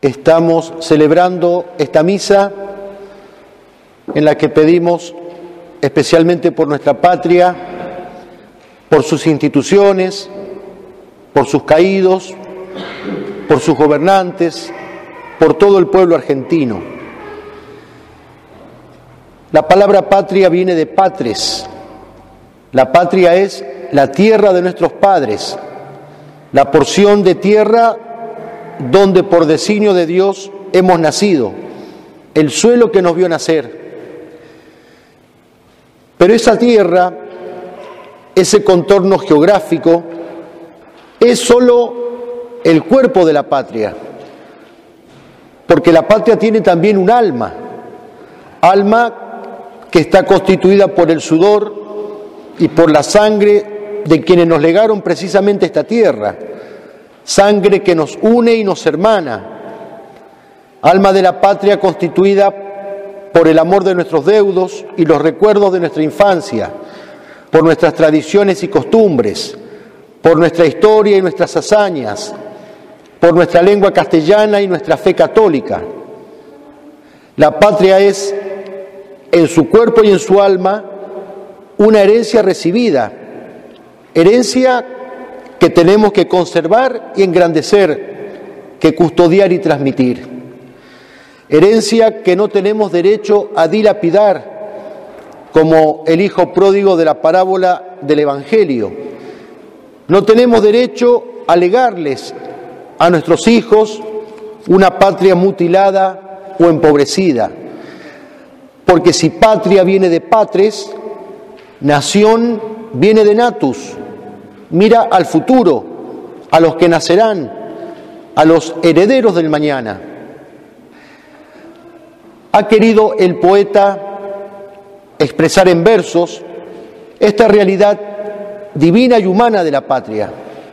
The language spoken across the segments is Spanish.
estamos celebrando esta misa en la que pedimos especialmente por nuestra patria, por sus instituciones, por sus caídos, por sus gobernantes, por todo el pueblo argentino. La palabra patria viene de patres. La patria es la tierra de nuestros padres, la porción de tierra donde por designio de Dios hemos nacido, el suelo que nos vio nacer. Pero esa tierra, ese contorno geográfico, es solo el cuerpo de la patria, porque la patria tiene también un alma que está constituida por el sudor y por la sangre de quienes nos legaron precisamente esta tierra, sangre que nos une y nos hermana, alma de la patria constituida por el amor de nuestros deudos y los recuerdos de nuestra infancia, por nuestras tradiciones y costumbres, por nuestra historia y nuestras hazañas, por nuestra lengua castellana y nuestra fe católica. La patria es, en su cuerpo y en su alma, una herencia recibida, herencia que tenemos que conservar y engrandecer, que custodiar y transmitir. Herencia que no tenemos derecho a dilapidar, como el hijo pródigo de la parábola del Evangelio. No tenemos derecho a legarles a nuestros hijos una patria mutilada o empobrecida, porque si patria viene de patres, nación viene de natus. Mira al futuro, a los que nacerán, a los herederos del mañana. Ha querido el poeta expresar en versos esta realidad divina y humana de la patria.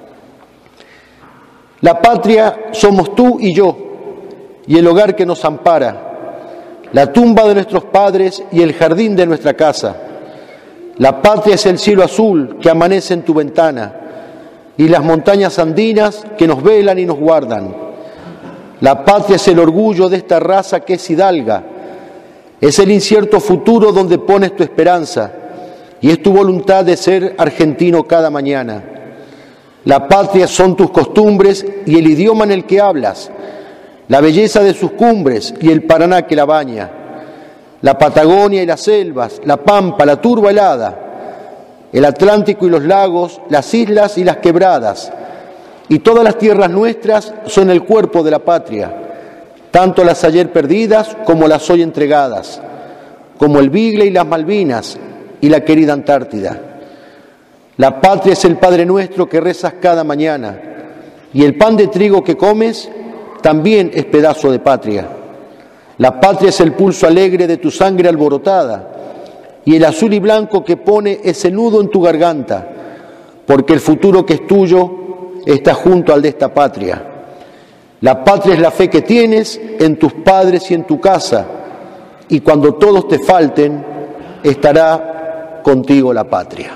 La patria somos tú y yo, y el hogar que nos ampara, la tumba de nuestros padres y el jardín de nuestra casa. La patria es el cielo azul que amanece en tu ventana y las montañas andinas que nos velan y nos guardan. La patria es el orgullo de esta raza que es hidalga, es el incierto futuro donde pones tu esperanza y es tu voluntad de ser argentino cada mañana. La patria son tus costumbres y el idioma en el que hablas, la belleza de sus cumbres y el Paraná que la baña, la Patagonia y las selvas, la Pampa, la turba helada, el Atlántico y los lagos, las islas y las quebradas, y todas las tierras nuestras son el cuerpo de la patria, tanto las ayer perdidas como las hoy entregadas, como el Bigle y las Malvinas y la querida Antártida. La patria es el Padre Nuestro que rezas cada mañana, y el pan de trigo que comes también es pedazo de patria. La patria es el pulso alegre de tu sangre alborotada, y el azul y blanco que pone ese nudo en tu garganta, porque el futuro que es tuyo está junto al de esta patria. La patria es la fe que tienes en tus padres y en tu casa, y cuando todos te falten, estará contigo la patria.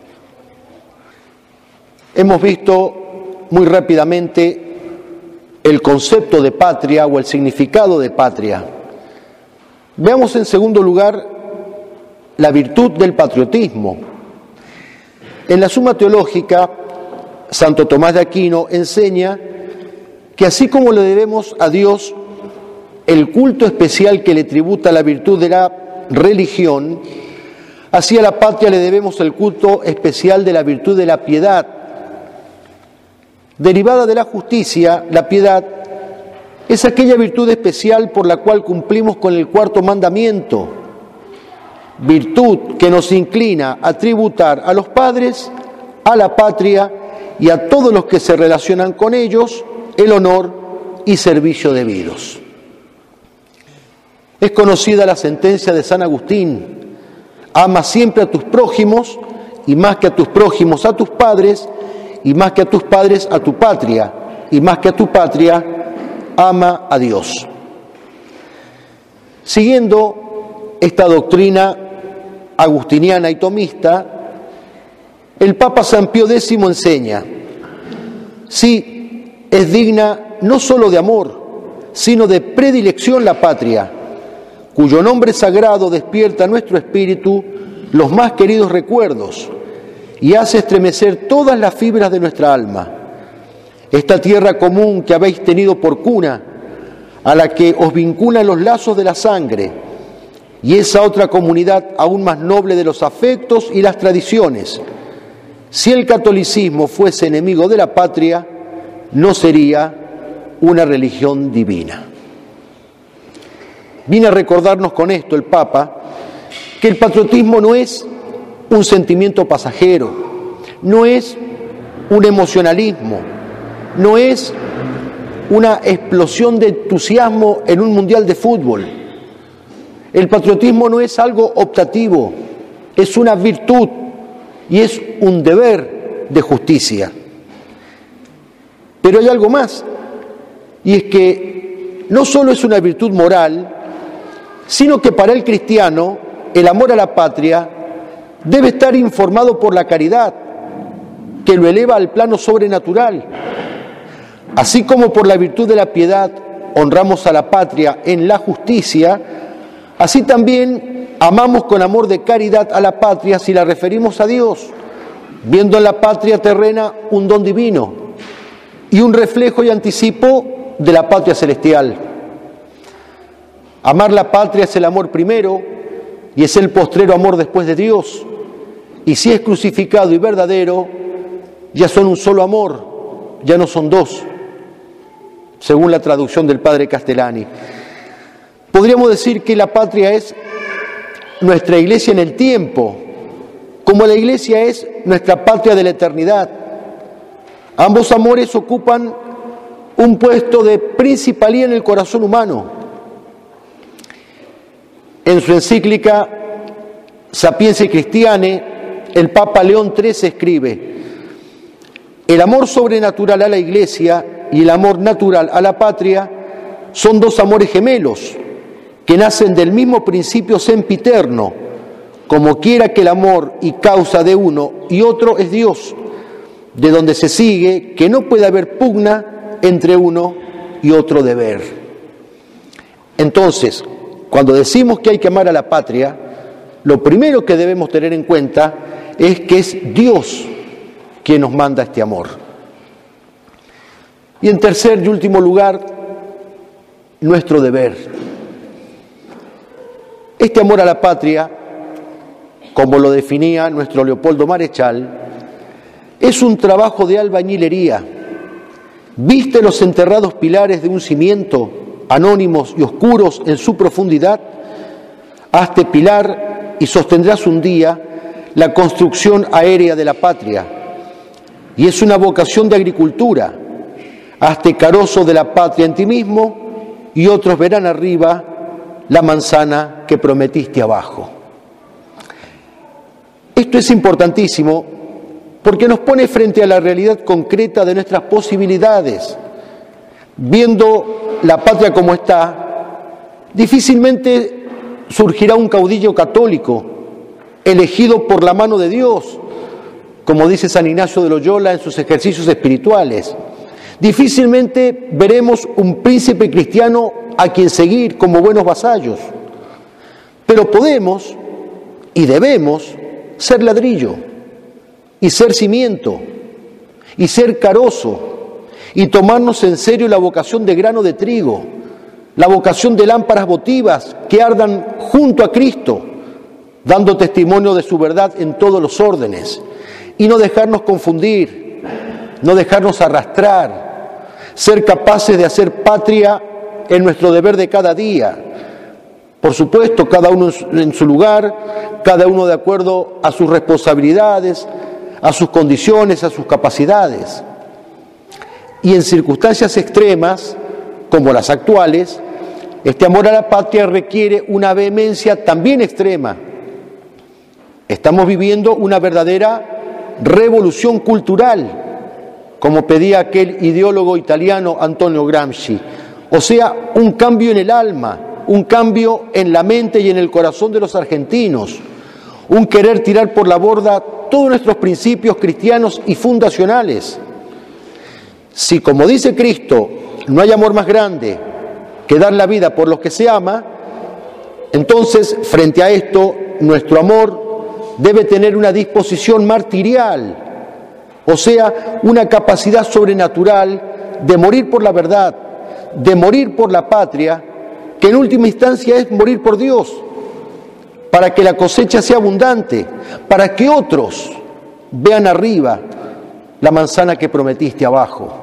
Hemos visto muy rápidamente el concepto de patria o el significado de patria. Veamos en segundo lugar la virtud del patriotismo. En la Suma Teológica, Santo Tomás de Aquino enseña que así como le debemos a Dios el culto especial que le tributa la virtud de la religión, así a la patria le debemos el culto especial de la virtud de la piedad. Derivada de la justicia, la piedad es aquella virtud especial por la cual cumplimos con el cuarto mandamiento, virtud que nos inclina a tributar a los padres, a la patria y a todos los que se relacionan con ellos el honor y servicio debidos. Es conocida la sentencia de San Agustín: ama siempre a tus prójimos, y más que a tus prójimos a tus padres, y más que a tus padres a tu patria, y más que a tu patria ama a Dios. Siguiendo esta doctrina agustiniana y tomista, el Papa San Pío X enseña: sí, es digna no solo de amor, sino de predilección la patria, cuyo nombre sagrado despierta en nuestro espíritu los más queridos recuerdos y hace estremecer todas las fibras de nuestra alma. Esta tierra común que habéis tenido por cuna, a la que os vinculan los lazos de la sangre, y esa otra comunidad aún más noble de los afectos y las tradiciones. Si el catolicismo fuese enemigo de la patria, no sería una religión divina. Viene a recordarnos con esto el Papa que el patriotismo no es un sentimiento pasajero, no es un emocionalismo, no es una explosión de entusiasmo en un mundial de fútbol. El patriotismo no es algo optativo, es una virtud y es un deber de justicia. Pero hay algo más, y es que no solo es una virtud moral, sino que para el cristiano el amor a la patria debe estar informado por la caridad, que lo eleva al plano sobrenatural. Así como por la virtud de la piedad honramos a la patria en la justicia, así también amamos con amor de caridad a la patria si la referimos a Dios, viendo en la patria terrena un don divino y un reflejo y anticipo de la patria celestial. Amar la patria es el amor primero y es el postrero amor después de Dios. Y si es crucificado y verdadero, ya son un solo amor, ya no son dos, según la traducción del padre Castellani. Podríamos decir que la patria es nuestra iglesia en el tiempo, como la iglesia es nuestra patria de la eternidad. Ambos amores ocupan un puesto de principalía en el corazón humano. En su encíclica Sapientiae Christianae, el Papa León XIII escribe: el amor sobrenatural a la Iglesia y el amor natural a la patria son dos amores gemelos que nacen del mismo principio sempiterno, como quiera que el amor y causa de uno y otro es Dios, de donde se sigue que no puede haber pugna entre uno y otro deber. Entonces, cuando decimos que hay que amar a la patria, lo primero que debemos tener en cuenta es que es Dios quien nos manda este amor. Y en tercer y último lugar, nuestro deber. Este amor a la patria, como lo definía nuestro Leopoldo Marechal, es un trabajo de albañilería. ¿Viste los enterrados pilares de un cimiento, anónimos y oscuros en su profundidad? Hazte pilar y sostendrás un día la construcción aérea de la patria. Y es una vocación de agricultura. Hazte carozo de la patria en ti mismo y otros verán arriba la manzana que prometiste abajo. Esto es importantísimo porque nos pone frente a la realidad concreta de nuestras posibilidades. Viendo la patria como está, difícilmente surgirá un caudillo católico elegido por la mano de Dios, como dice San Ignacio de Loyola en sus ejercicios espirituales. Difícilmente veremos un príncipe cristiano a quien seguir como buenos vasallos, pero podemos y debemos ser ladrillo y ser cimiento y ser carozo y tomarnos en serio la vocación de grano de trigo, la vocación de lámparas votivas que ardan junto a Cristo, dando testimonio de su verdad en todos los órdenes, y no dejarnos confundir, no dejarnos arrastrar, ser capaces de hacer patria en nuestro deber de cada día. Por supuesto, cada uno en su lugar, cada uno de acuerdo a sus responsabilidades, a sus condiciones, a sus capacidades. Y en circunstancias extremas, como las actuales, este amor a la patria requiere una vehemencia también extrema. Estamos viviendo una verdadera revolución cultural, como pedía aquel ideólogo italiano Antonio Gramsci, o sea, un cambio en el alma, un cambio en la mente y en el corazón de los argentinos, un querer tirar por la borda todos nuestros principios cristianos y fundacionales. Si, como dice Cristo, no hay amor más grande que dar la vida por los que se ama, entonces, frente a esto, nuestro amor debe tener una disposición martirial, o sea, una capacidad sobrenatural de morir por la verdad, de morir por la patria, que en última instancia es morir por Dios, para que la cosecha sea abundante, para que otros vean arriba la manzana que prometiste abajo.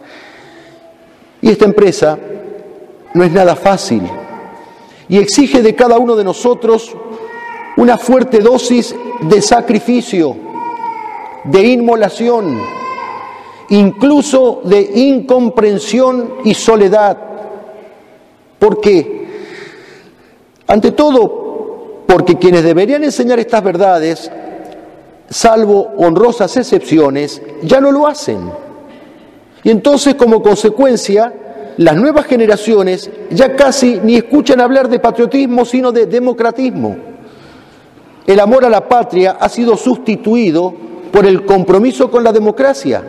Y esta empresa no es nada fácil y exige de cada uno de nosotros una fuerte dosis de sacrificio, de inmolación, incluso de incomprensión y soledad. ¿Por qué? Ante todo, porque quienes deberían enseñar estas verdades, salvo honrosas excepciones, ya no lo hacen. Y entonces, como consecuencia, las nuevas generaciones ya casi ni escuchan hablar de patriotismo, sino de democratismo. El amor a la patria ha sido sustituido por el compromiso con la democracia.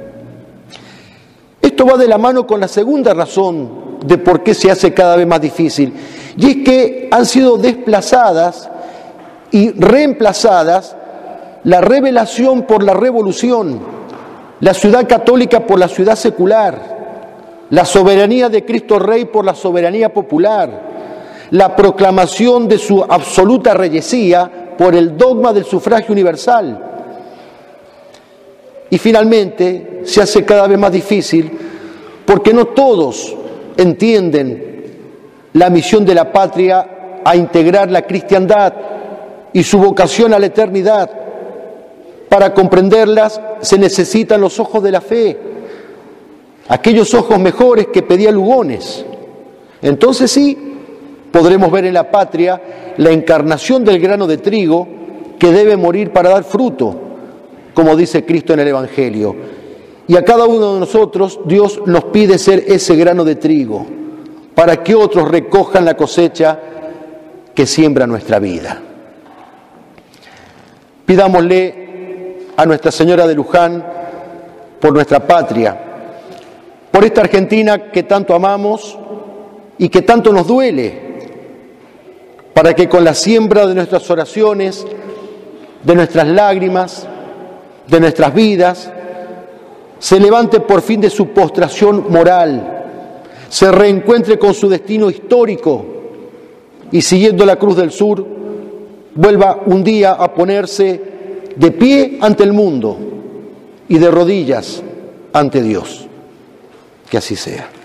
Esto va de la mano con la segunda razón de por qué se hace cada vez más difícil, y es que han sido desplazadas y reemplazadas la revelación por la revolución, la ciudad católica por la ciudad secular, la soberanía de Cristo Rey por la soberanía popular, la proclamación de su absoluta reyesía por el dogma del sufragio universal. Y finalmente se hace cada vez más difícil porque no todos entienden la misión de la patria a integrar la cristiandad y su vocación a la eternidad. Para comprenderlas se necesitan los ojos de la fe, aquellos ojos mejores que pedía Lugones. Entonces sí, podremos ver en la patria la encarnación del grano de trigo que debe morir para dar fruto, como dice Cristo en el Evangelio. Y a cada uno de nosotros Dios nos pide ser ese grano de trigo, para que otros recojan la cosecha que siembra nuestra vida. Pidámosle a Nuestra Señora de Luján por nuestra patria, por esta Argentina que tanto amamos y que tanto nos duele, para que con la siembra de nuestras oraciones, de nuestras lágrimas, de nuestras vidas, se levante por fin de su postración moral, se reencuentre con su destino histórico y, siguiendo la Cruz del Sur, vuelva un día a ponerse de pie ante el mundo y de rodillas ante Dios. Que así sea.